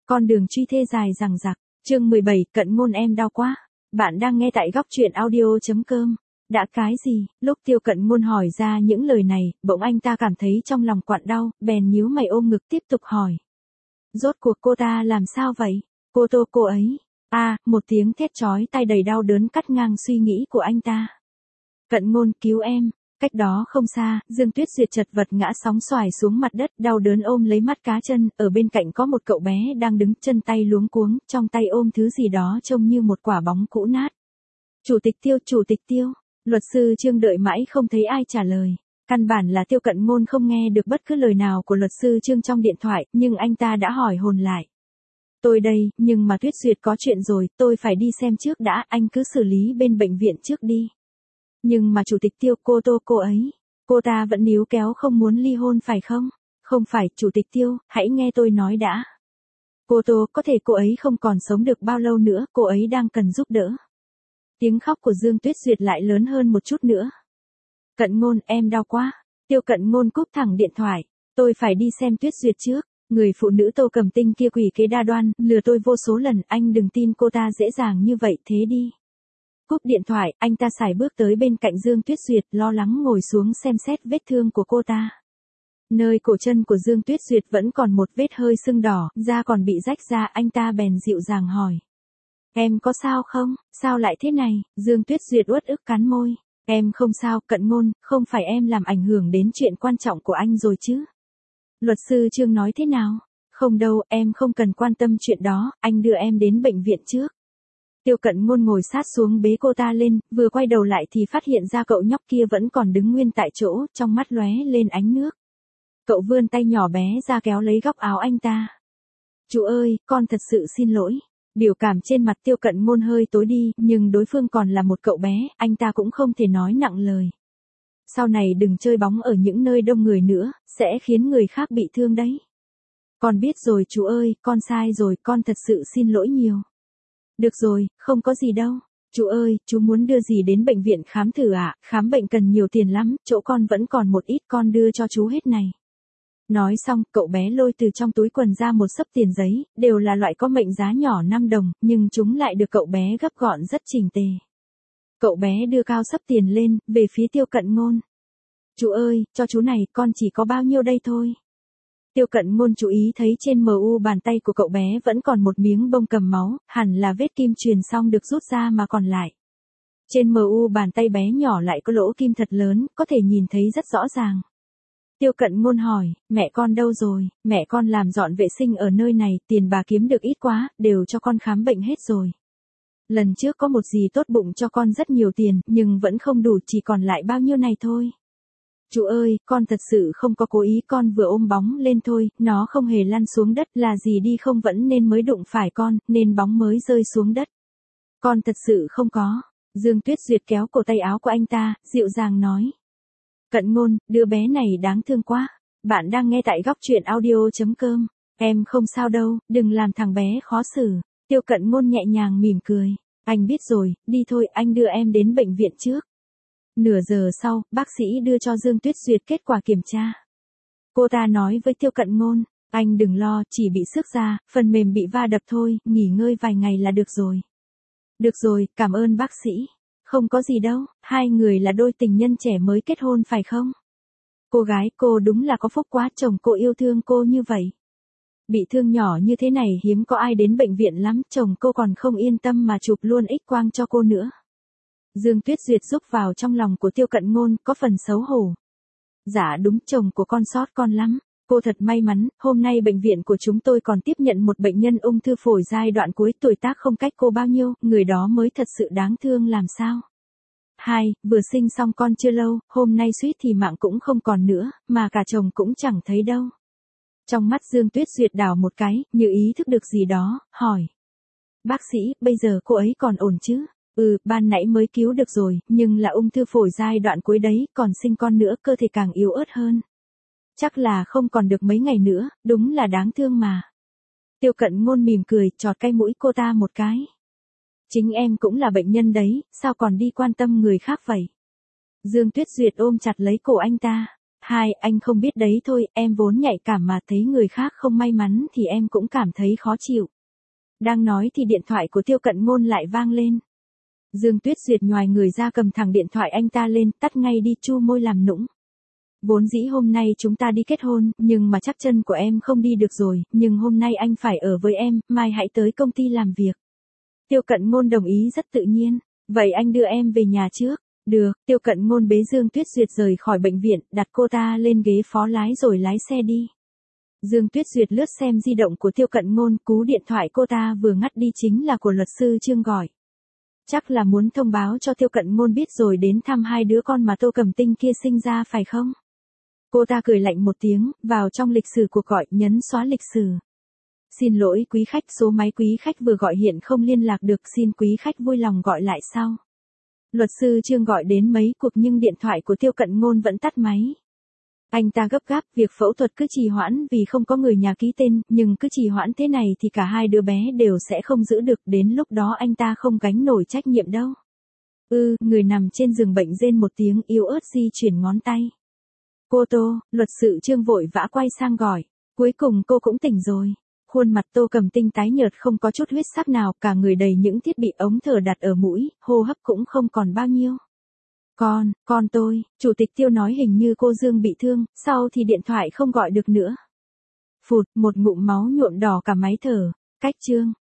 Con đường truy thê dài dằng dặc. Chương 17, cận ngôn em đau quá. Bạn đang nghe tại góc truyện audio.com. Đã cái gì? Lúc Tiêu Cận Ngôn hỏi ra những lời này, bỗng anh ta cảm thấy trong lòng quặn đau, bèn nhíu mày ôm ngực tiếp tục hỏi. Rốt cuộc cô ta làm sao vậy? Cô ấy. Một tiếng thét chói tai đầy đau đớn cắt ngang suy nghĩ của anh ta. Cận Ngôn, cứu em. Cách đó không xa, Dương Tuyết Duyệt chật vật ngã sóng xoài xuống mặt đất, đau đớn ôm lấy mắt cá chân, ở bên cạnh có một cậu bé đang đứng chân tay luống cuống, trong tay ôm thứ gì đó trông như một quả bóng cũ nát. Chủ tịch Tiêu, luật sư Trương đợi mãi không thấy ai trả lời. Căn bản là Tiêu Cận Ngôn không nghe được bất cứ lời nào của luật sư Trương trong điện thoại, nhưng anh ta đã hỏi hồn lại. Tôi đây, nhưng mà Tuyết Duyệt có chuyện rồi, tôi phải đi xem trước đã, anh cứ xử lý bên bệnh viện trước đi. Nhưng mà Chủ tịch Tiêu, cô ấy, cô ta vẫn níu kéo không muốn ly hôn phải không? Không phải, Chủ tịch Tiêu, hãy nghe tôi nói đã. Có thể cô ấy không còn sống được bao lâu nữa, cô ấy đang cần giúp đỡ. Tiếng khóc của Dương Tuyết Duyệt lại lớn hơn một chút nữa. Cận Ngôn, em đau quá. Tiêu Cận Ngôn cúp thẳng điện thoại. Tôi phải đi xem Tuyết Duyệt trước. Người phụ nữ Tô Cầm Tinh kia quỷ kế đa đoan, lừa tôi vô số lần, anh đừng tin cô ta dễ dàng như vậy, thế đi. Cúp điện thoại, anh ta sải bước tới bên cạnh Dương Tuyết Duyệt, lo lắng ngồi xuống xem xét vết thương của cô ta. Nơi cổ chân của Dương Tuyết Duyệt vẫn còn một vết hơi sưng đỏ, da còn bị rách ra, anh ta bèn dịu dàng hỏi. Em có sao không? Sao lại thế này? Dương Tuyết Duyệt uất ức cắn môi. Em không sao, Cận Ngôn, không phải em làm ảnh hưởng đến chuyện quan trọng của anh rồi chứ? Luật sư Trương nói thế nào? Không đâu, em không cần quan tâm chuyện đó, anh đưa em đến bệnh viện trước. Tiêu Cận Ngôn ngồi sát xuống bế cô ta lên, vừa quay đầu lại thì phát hiện ra cậu nhóc kia vẫn còn đứng nguyên tại chỗ, trong mắt lóe lên ánh nước. Cậu vươn tay nhỏ bé ra kéo lấy góc áo anh ta. Chú ơi, con thật sự xin lỗi. Biểu cảm trên mặt Tiêu Cận Ngôn hơi tối đi, nhưng đối phương còn là một cậu bé, anh ta cũng không thể nói nặng lời. Sau này đừng chơi bóng ở những nơi đông người nữa, sẽ khiến người khác bị thương đấy. Con biết rồi chú ơi, con sai rồi, con thật sự xin lỗi nhiều. Được rồi, không có gì đâu. Chú ơi, chú muốn đưa gì đến bệnh viện khám thử ạ? Khám bệnh cần nhiều tiền lắm, chỗ con vẫn còn một ít, con đưa cho chú hết này. Nói xong, cậu bé lôi từ trong túi quần ra một xấp tiền giấy, đều là loại có mệnh giá nhỏ 5 đồng, nhưng chúng lại được cậu bé gấp gọn rất chỉnh tề. Cậu bé đưa cao xấp tiền lên, về phía Tiêu Cận Ngôn. Chú ơi, cho chú này, con chỉ có bao nhiêu đây thôi. Tiêu Cận Ngôn chú ý thấy trên mu bàn tay của cậu bé vẫn còn một miếng bông cầm máu, hẳn là vết kim truyền xong được rút ra mà còn lại. Trên mu bàn tay bé nhỏ lại có lỗ kim thật lớn, có thể nhìn thấy rất rõ ràng. Tiêu Cận Ngôn hỏi, mẹ con đâu rồi? Mẹ con làm dọn vệ sinh ở nơi này, tiền bà kiếm được ít quá, đều cho con khám bệnh hết rồi. Lần trước có một dì tốt bụng cho con rất nhiều tiền, nhưng vẫn không đủ, chỉ còn lại bao nhiêu này thôi. Chú ơi, con thật sự không có cố ý, con vừa ôm bóng lên thôi, nó không hề lăn xuống đất, là dì đi không vẫn nên mới đụng phải con, nên bóng mới rơi xuống đất. Con thật sự không có. Dương Tuyết Duyệt kéo cổ tay áo của anh ta, dịu dàng nói. Cận Ngôn, đứa bé này đáng thương quá. Bạn đang nghe tại góc truyện audio.com. Em không sao đâu, đừng làm thằng bé khó xử. Tiêu Cận Ngôn nhẹ nhàng mỉm cười. Anh biết rồi, đi thôi, anh đưa em đến bệnh viện trước. Nửa giờ sau, bác sĩ đưa cho Dương Tuyết Duyệt kết quả kiểm tra. Cô ta nói với Tiêu Cận Ngôn, anh đừng lo, chỉ bị xước da, phần mềm bị va đập thôi, nghỉ ngơi vài ngày là được rồi. Được rồi, cảm ơn bác sĩ. Không có gì đâu, hai người là đôi tình nhân trẻ mới kết hôn phải không? Cô gái, cô đúng là có phúc quá, chồng cô yêu thương cô như vậy. Bị thương nhỏ như thế này hiếm có ai đến bệnh viện lắm, chồng cô còn không yên tâm mà chụp luôn X-quang cho cô nữa. Dương Tuyết Duyệt rúc vào trong lòng của Tiêu Cận Ngôn, có phần xấu hổ. Dạ đúng, chồng của con sót con lắm. Cô thật may mắn, hôm nay bệnh viện của chúng tôi còn tiếp nhận một bệnh nhân ung thư phổi giai đoạn cuối, tuổi tác không cách cô bao nhiêu, người đó mới thật sự đáng thương làm sao. Vừa sinh xong con chưa lâu, hôm nay suýt thì mạng cũng không còn nữa, mà cả chồng cũng chẳng thấy đâu. Trong mắt Dương Tuyết Duyệt đảo một cái, như ý thức được gì đó, hỏi. Bác sĩ, bây giờ cô ấy còn ổn chứ? Ban nãy mới cứu được rồi, nhưng là ung thư phổi giai đoạn cuối đấy, còn sinh con nữa, cơ thể càng yếu ớt hơn. Chắc là không còn được mấy ngày nữa, đúng là đáng thương mà. Tiêu Cận Ngôn mỉm cười, chọt cái mũi cô ta một cái. Chính em cũng là bệnh nhân đấy, sao còn đi quan tâm người khác vậy? Dương Tuyết Duyệt ôm chặt lấy cổ anh ta. Hai, anh không biết đấy thôi, em vốn nhạy cảm mà thấy người khác không may mắn thì em cũng cảm thấy khó chịu. Đang nói thì điện thoại của Tiêu Cận Ngôn lại vang lên. Dương Tuyết Duyệt nhoài người ra cầm thẳng điện thoại anh ta lên, tắt ngay đi, chu môi làm nũng. Vốn dĩ hôm nay chúng ta đi kết hôn, nhưng mà chắc chân của em không đi được rồi, nhưng hôm nay anh phải ở với em, mai hãy tới công ty làm việc. Tiêu Cận Ngôn đồng ý rất tự nhiên. Vậy anh đưa em về nhà trước. Được, Tiêu Cận Ngôn bế Dương Tuyết Duyệt rời khỏi bệnh viện, đặt cô ta lên ghế phó lái rồi lái xe đi. Dương Tuyết Duyệt lướt xem di động của Tiêu Cận Ngôn, cú điện thoại cô ta vừa ngắt đi chính là của luật sư Trương gọi. Chắc là muốn thông báo cho Tiêu Cận Ngôn biết rồi đến thăm hai đứa con mà Tô Cẩm Tinh kia sinh ra phải không? Cô ta cười lạnh một tiếng, vào trong lịch sử cuộc gọi, nhấn xóa lịch sử. Xin lỗi quý khách, số máy quý khách vừa gọi hiện không liên lạc được, xin quý khách vui lòng gọi lại sau. Luật sư Trương gọi đến mấy cuộc nhưng điện thoại của Tiêu Cận Ngôn vẫn tắt máy. Anh ta gấp gáp, việc phẫu thuật cứ trì hoãn vì không có người nhà ký tên, nhưng cứ trì hoãn thế này thì cả hai đứa bé đều sẽ không giữ được, đến lúc đó anh ta không gánh nổi trách nhiệm đâu. Người nằm trên giường bệnh rên một tiếng yếu ớt di chuyển ngón tay. Cô Tô, luật sư Trương vội vã quay sang gọi. Cuối cùng cô cũng tỉnh rồi. Khuôn mặt Tô Cẩm Tinh tái nhợt không có chút huyết sắc nào, cả người đầy những thiết bị ống thở đặt ở mũi, hô hấp cũng không còn bao nhiêu. Con tôi, Chủ tịch Tiêu nói hình như cô Dương bị thương, sau thì điện thoại không gọi được nữa. Phụt, một ngụm máu nhuộm đỏ cả máy thở. Cách Trương,